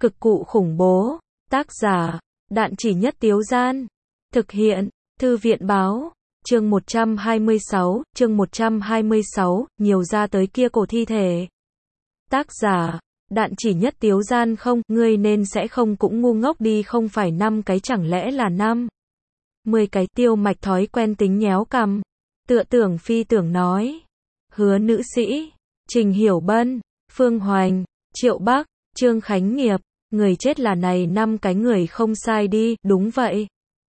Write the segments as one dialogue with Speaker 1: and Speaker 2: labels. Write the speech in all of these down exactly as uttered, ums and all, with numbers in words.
Speaker 1: Cực cụ khủng bố. Tác giả, Đạn Chỉ Nhất Tiếu Gian. Thực hiện, Thư viện báo. Chương một trăm hai mươi sáu, chương một trăm hai mươi sáu, nhiều ra tới kia cổ thi thể. Tác giả, Đạn Chỉ Nhất Tiếu Gian. Không, ngươi nên sẽ không cũng ngu ngốc đi, không phải năm cái chẳng lẽ là năm, mười cái. Tiêu Mạch thói quen tính nhéo cằm, tựa tưởng phi tưởng nói. Hứa nữ sĩ, Trình Hiểu Bân, Phương Hoành, Triệu Bắc, Trương Khánh Nghiệp, người chết là này năm cái người không sai đi. Đúng vậy.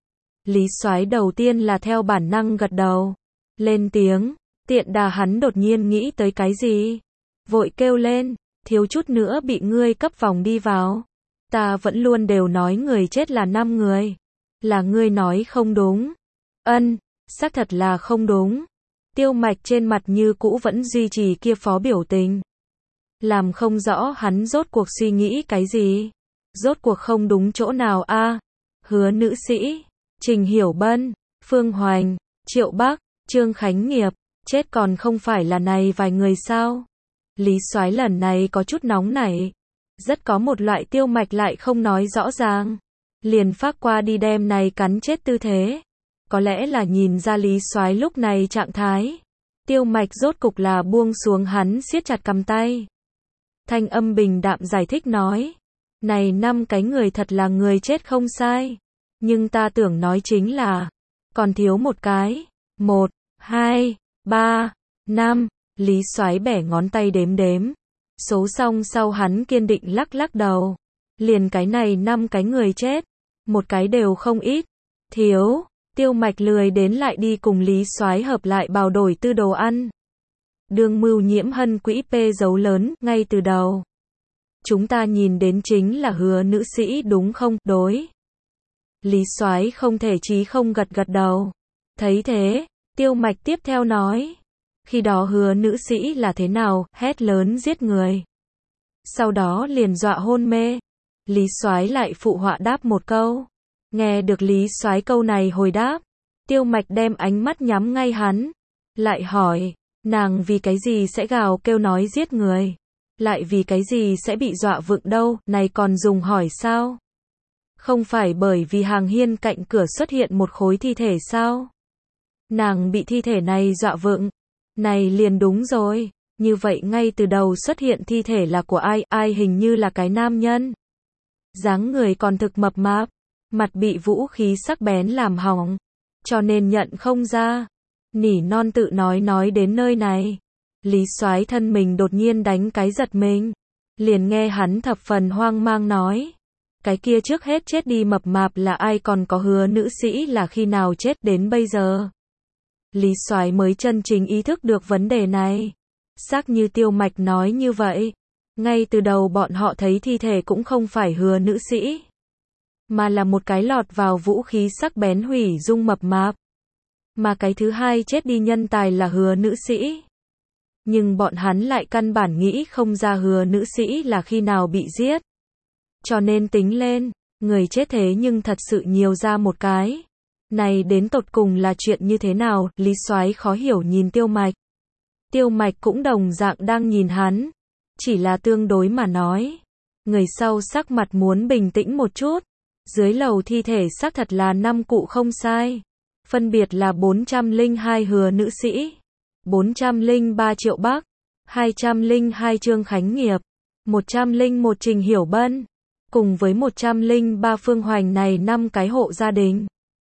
Speaker 1: Lý Soái đầu tiên là theo bản năng gật đầu, lên tiếng. Tiện đà hắn đột nhiên nghĩ tới cái gì, vội kêu lên, thiếu chút nữa bị ngươi cấp vòng đi vào. Ta vẫn luôn đều nói người chết là năm người, là ngươi nói không đúng. Ân, xác thật là không đúng. Tiêu Mạch trên mặt như cũ vẫn duy trì kia phó biểu tình, làm không rõ hắn rốt cuộc suy nghĩ cái gì, rốt cuộc không đúng chỗ nào a. À, hứa nữ sĩ, Trình Hiểu Bân, Phương Hoành, Triệu Bắc, Trương Khánh Nghiệp, chết còn không phải là này vài người sao? Lý Soái lần này có chút nóng nảy, rất có một loại Tiêu Mạch lại không nói rõ ràng, liền phát qua đi đem này cắn chết tư thế. Có lẽ là nhìn ra Lý Soái lúc này trạng thái, Tiêu Mạch rốt cục là buông xuống hắn siết chặt cầm tay. Thanh âm bình đạm giải thích nói, này năm cái người thật là người chết không sai, nhưng ta tưởng nói chính là, còn thiếu một cái. Một, hai, ba, năm. Lý Soái bẻ ngón tay đếm đếm. Số xong sau hắn kiên định lắc lắc đầu. Liền cái này năm cái người chết, một cái đều không ít. Thiếu. Tiêu Mạch lười đến lại đi cùng Lý Soái hợp lại bào đổi tư đồ ăn. Đương mưu nhiễm hân quỹ P dấu lớn, ngay từ đầu. Chúng ta nhìn đến chính là hứa nữ sĩ đúng không? Đối. Lý Soái không thể chí không gật gật đầu. Thấy thế, Tiêu Mạch tiếp theo nói. Khi đó hứa nữ sĩ là thế nào? Hét lớn giết người, sau đó liền dọa hôn mê. Lý Soái lại phụ họa đáp một câu. Nghe được Lý Soái câu này hồi đáp, Tiêu Mạch đem ánh mắt nhắm ngay hắn, lại hỏi, nàng vì cái gì sẽ gào kêu nói giết người, lại vì cái gì sẽ bị dọa vựng đâu, này còn dùng hỏi sao? Không phải bởi vì hàng hiên cạnh cửa xuất hiện một khối thi thể sao? Nàng bị thi thể này dọa vựng, này liền đúng rồi. Như vậy ngay từ đầu xuất hiện thi thể là của ai? Ai hình như là cái nam nhân, dáng người còn thực mập mạp, mặt bị vũ khí sắc bén làm hỏng, cho nên nhận không ra. Nỉ non tự nói nói đến nơi này, Lý Soái thân mình đột nhiên đánh cái giật mình, liền nghe hắn thập phần hoang mang nói, cái kia trước hết chết đi mập mạp là ai, còn có hứa nữ sĩ là khi nào chết đến bây giờ? Lý Soái mới chân chính ý thức được vấn đề này. Xác như Tiêu Mạch nói như vậy, ngay từ đầu bọn họ thấy thi thể cũng không phải hứa nữ sĩ, mà là một cái lọt vào vũ khí sắc bén hủy dung mập mạp. Mà cái thứ hai chết đi nhân tài là hứa nữ sĩ. Nhưng bọn hắn lại căn bản nghĩ không ra hứa nữ sĩ là khi nào bị giết. Cho nên tính lên, người chết thế nhưng thật sự nhiều ra một cái. Này đến tột cùng là chuyện như thế nào? Lý Soái khó hiểu nhìn Tiêu Mạch. Tiêu Mạch cũng đồng dạng đang nhìn hắn, chỉ là tương đối mà nói. Người sau sắc mặt muốn bình tĩnh một chút. Dưới lầu thi thể xác thật là năm cụ không sai. Phân biệt là bốn trăm lẻ hai hứa nữ sĩ, bốn trăm lẻ ba Triệu Bắc, hai trăm lẻ hai Trương Khánh Nghiệp, một trăm lẻ một Trình Hiểu Bân, cùng với một trăm lẻ ba Phương Hoành, này năm cái hộ gia đình.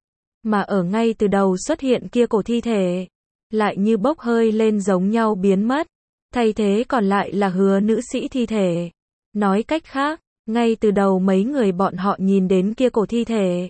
Speaker 1: Mà ở ngay từ đầu xuất hiện kia cổ thi thể, lại như bốc hơi lên giống nhau biến mất, thay thế còn lại là hứa nữ sĩ thi thể. Nói cách khác, ngay từ đầu mấy người bọn họ nhìn đến kia cổ thi thể,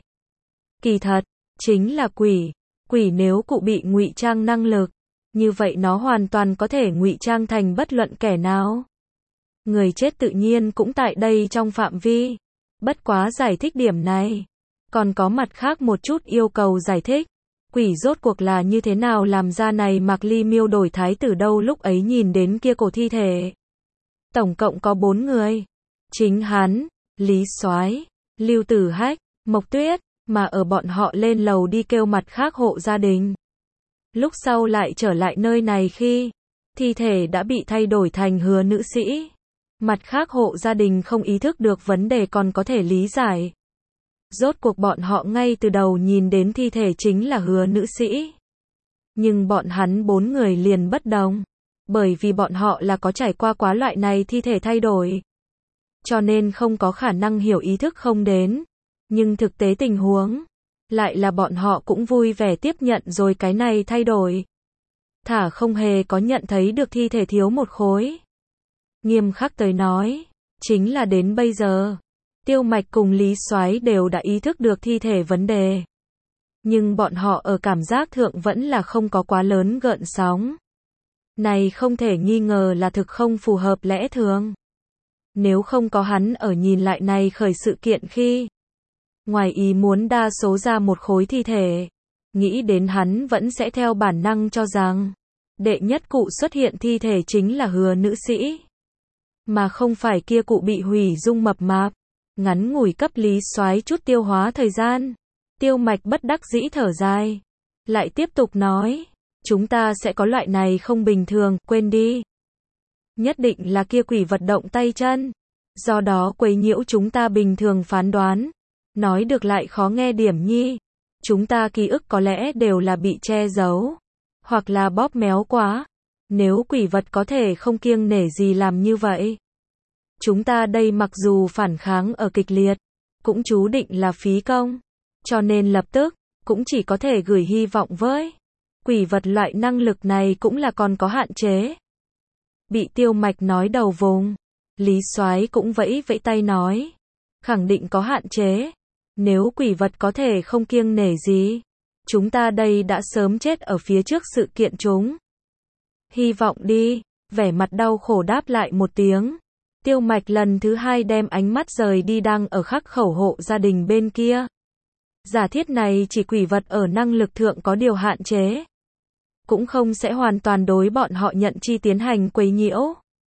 Speaker 1: kỳ thật chính là quỷ. Quỷ nếu cụ bị ngụy trang năng lực, như vậy nó hoàn toàn có thể ngụy trang thành bất luận kẻ nào. Người chết tự nhiên cũng tại đây trong phạm vi. Bất quá giải thích điểm này, còn có mặt khác một chút yêu cầu giải thích. Quỷ rốt cuộc là như thế nào làm ra này Mạc Ly miêu đổi thái tử đâu? Lúc ấy nhìn đến kia cổ thi thể, tổng cộng có bốn người. Chính hắn, Lý Soái, Lưu Tử Hách, Mộc Tuyết, mà ở bọn họ lên lầu đi kêu mặt khác hộ gia đình. Lúc sau lại trở lại nơi này khi thi thể đã bị thay đổi thành hứa nữ sĩ. Mặt khác hộ gia đình không ý thức được vấn đề còn có thể lý giải. Rốt cuộc bọn họ ngay từ đầu nhìn đến thi thể chính là Hứa nữ sĩ. Nhưng bọn hắn bốn người liền bất đồng. Bởi vì bọn họ là có trải qua quá loại này thi thể thay đổi. Cho nên không có khả năng hiểu ý thức không đến. Nhưng thực tế tình huống, lại là bọn họ cũng vui vẻ tiếp nhận rồi cái này thay đổi. Thả không hề có nhận thấy được thi thể thiếu một khối. Nghiêm khắc tới nói, chính là đến bây giờ, Tiêu Mạch cùng Lý Soái đều đã ý thức được thi thể vấn đề. Nhưng bọn họ ở cảm giác thượng vẫn là không có quá lớn gợn sóng. Này không thể nghi ngờ là thực không phù hợp lẽ thường. Nếu không có hắn ở nhìn lại này khởi sự kiện khi ngoài ý muốn đa số ra một khối thi thể, nghĩ đến hắn vẫn sẽ theo bản năng cho rằng đệ nhất cụ xuất hiện thi thể chính là Hứa nữ sĩ, mà không phải kia cụ bị hủy dung mập mạp. Ngắn ngủi cấp Lý Soái chút tiêu hóa thời gian, Tiêu Mạch bất đắc dĩ thở dài, lại tiếp tục nói, chúng ta sẽ có loại này không bình thường, quên đi. Nhất định là kia quỷ vật động tay chân, do đó quấy nhiễu chúng ta bình thường phán đoán. Nói được lại khó nghe điểm nhi, chúng ta ký ức có lẽ đều là bị che giấu, hoặc là bóp méo quá. Nếu quỷ vật có thể không kiêng nể gì làm như vậy, chúng ta đây mặc dù phản kháng ở kịch liệt, cũng chú định là phí công, cho nên lập tức, cũng chỉ có thể gửi hy vọng với quỷ vật loại năng lực này cũng là còn có hạn chế. Bị Tiêu Mạch nói đầu vùng, Lý Soái cũng vẫy vẫy tay nói, khẳng định có hạn chế. Nếu quỷ vật có thể không kiêng nể gì, chúng ta đây đã sớm chết ở phía trước sự kiện chúng. Hy vọng đi, vẻ mặt đau khổ đáp lại một tiếng. Tiêu Mạch lần thứ hai đem ánh mắt rời đi đang ở khắc khẩu hộ gia đình bên kia. Giả thiết này chỉ quỷ vật ở năng lực thượng có điều hạn chế, cũng không sẽ hoàn toàn đối bọn họ nhận chi tiến hành quấy nhiễu.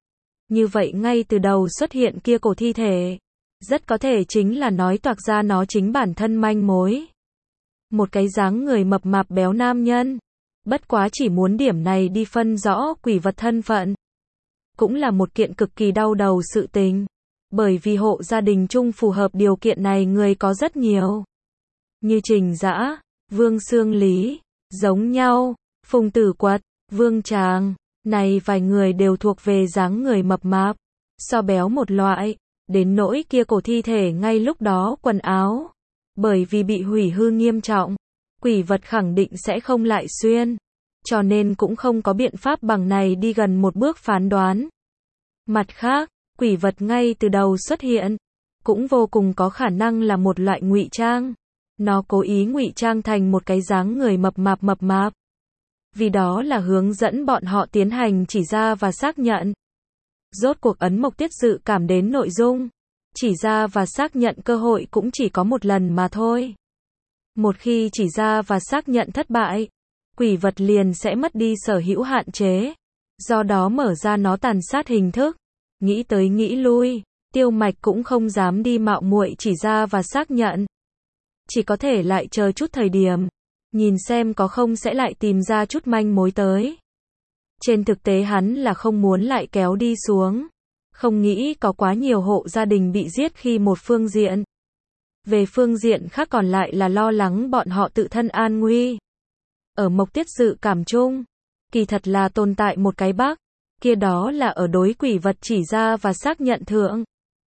Speaker 1: Như vậy ngay từ đầu xuất hiện kia cổ thi thể, rất có thể chính là nói toạc ra nó chính bản thân manh mối. Một cái dáng người mập mạp béo nam nhân, bất quá chỉ muốn điểm này đi phân rõ quỷ vật thân phận. Cũng là một kiện cực kỳ đau đầu sự tình, bởi vì hộ gia đình chung phù hợp điều kiện này người có rất nhiều. Như Trình Dã, Vương Xương Lý, giống nhau, Phùng Tử Quật, Vương Tràng, này vài người đều thuộc về dáng người mập mạp, so béo một loại, đến nỗi kia cổ thi thể ngay lúc đó quần áo, bởi vì bị hủy hư nghiêm trọng, quỷ vật khẳng định sẽ không lại xuyên, cho nên cũng không có biện pháp bằng này đi gần một bước phán đoán. Mặt khác, quỷ vật ngay từ đầu xuất hiện, cũng vô cùng có khả năng là một loại ngụy trang. Nó cố ý ngụy trang thành một cái dáng người mập mạp mập mạp. Vì đó là hướng dẫn bọn họ tiến hành chỉ ra và xác nhận. Rốt cuộc ấn mộc tiết dự cảm đến nội dung, chỉ ra và xác nhận cơ hội cũng chỉ có một lần mà thôi. Một khi chỉ ra và xác nhận thất bại, quỷ vật liền sẽ mất đi sở hữu hạn chế, do đó mở ra nó tàn sát hình thức. Nghĩ tới nghĩ lui, Tiêu Mạch cũng không dám đi mạo muội chỉ ra và xác nhận. Chỉ có thể lại chờ chút thời điểm, nhìn xem có không sẽ lại tìm ra chút manh mối tới. Trên thực tế hắn là không muốn lại kéo đi xuống, không nghĩ có quá nhiều hộ gia đình bị giết khi một phương diện. Về phương diện khác còn lại là lo lắng bọn họ tự thân an nguy. Ở mộc tiết dự cảm chung, kỳ thật là tồn tại một cái bug, kia đó là ở đối quỷ vật chỉ ra và xác nhận thượng.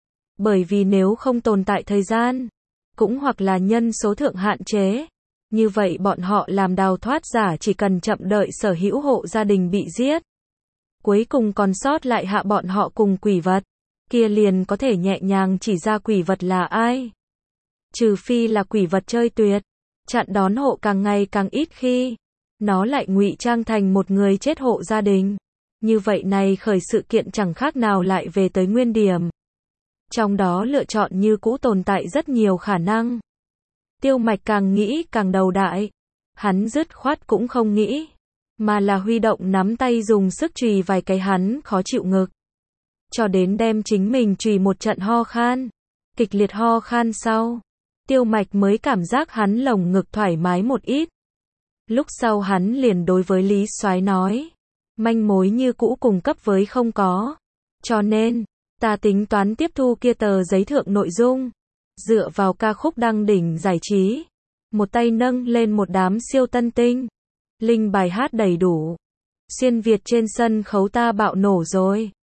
Speaker 1: Bởi vì nếu không tồn tại thời gian, cũng hoặc là nhân số thượng hạn chế, như vậy bọn họ làm đào thoát giả chỉ cần chậm đợi sở hữu hộ gia đình bị giết. Cuối cùng còn sót lại hạ bọn họ cùng quỷ vật, kia liền có thể nhẹ nhàng chỉ ra quỷ vật là ai. Trừ phi là quỷ vật chơi tuyệt, chặn đón hộ càng ngày càng ít khi, nó lại ngụy trang thành một người chết hộ gia đình. Như vậy này khởi sự kiện chẳng khác nào lại về tới nguyên điểm. Trong đó lựa chọn như cũ tồn tại rất nhiều khả năng. Tiêu Mạch càng nghĩ càng đầu đại. Hắn dứt khoát cũng không nghĩ, mà là huy động nắm tay dùng sức chùy vài cái hắn khó chịu ngực. Cho đến đem chính mình chùy một trận ho khan. Kịch liệt ho khan sau, Tiêu Mạch mới cảm giác hắn lồng ngực thoải mái một ít. Lúc sau hắn liền đối với Lý Soái nói, manh mối như cũ cung cấp với không có. Cho nên, Ta tính toán tiếp thu kia tờ giấy thượng nội dung. Dựa vào ca khúc đăng đỉnh giải trí. Một tay nâng lên một đám siêu tân tinh. Linh bài hát đầy đủ. Xuyên Việt trên sân khấu ta bạo nổ rồi.